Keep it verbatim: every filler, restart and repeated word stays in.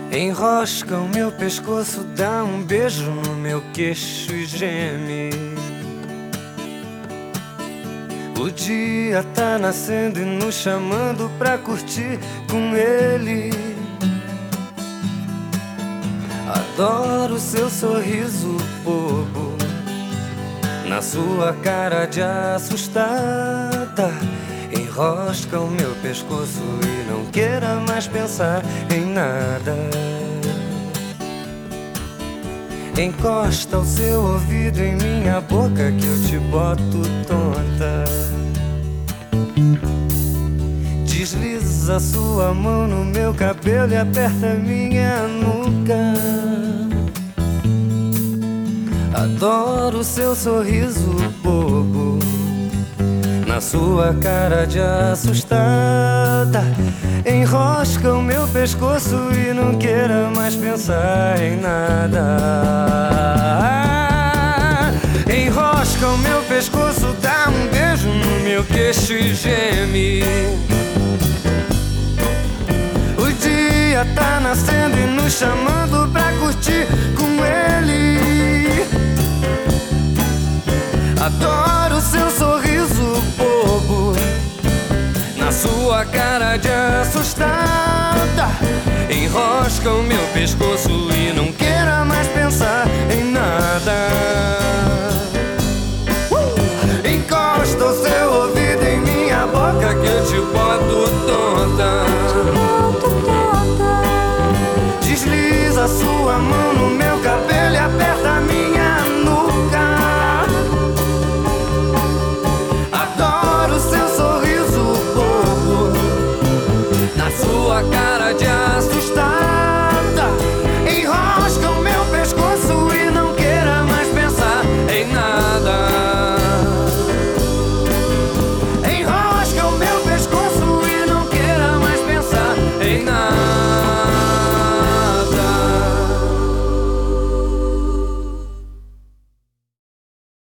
Enrosca o meu pescoço, dá um beijo no meu queixo e geme. O dia tá nascendo e nos chamando pra curtir com ele. Adoro seu sorriso bobo, na sua cara de assustada. Enrosca o meu pescoço e não queira mais pensar em nada. Encosta o seu ouvido em minha boca que eu te boto tonta. Desliza sua mão no meu cabelo e aperta minha nuca. Adoro seu sorriso bobo, na sua cara de assustada. Enrosca o meu pescoço e não queira mais pensar em nada. Enrosca o meu pescoço, dá um beijo no meu queixo e geme. O dia tá nascendo e nos chamando pra curtir com ele. Adoro seu sorriso bobo, na sua cara de assustada. Enrosca o meu pescoço e não queira mais pensar em nada.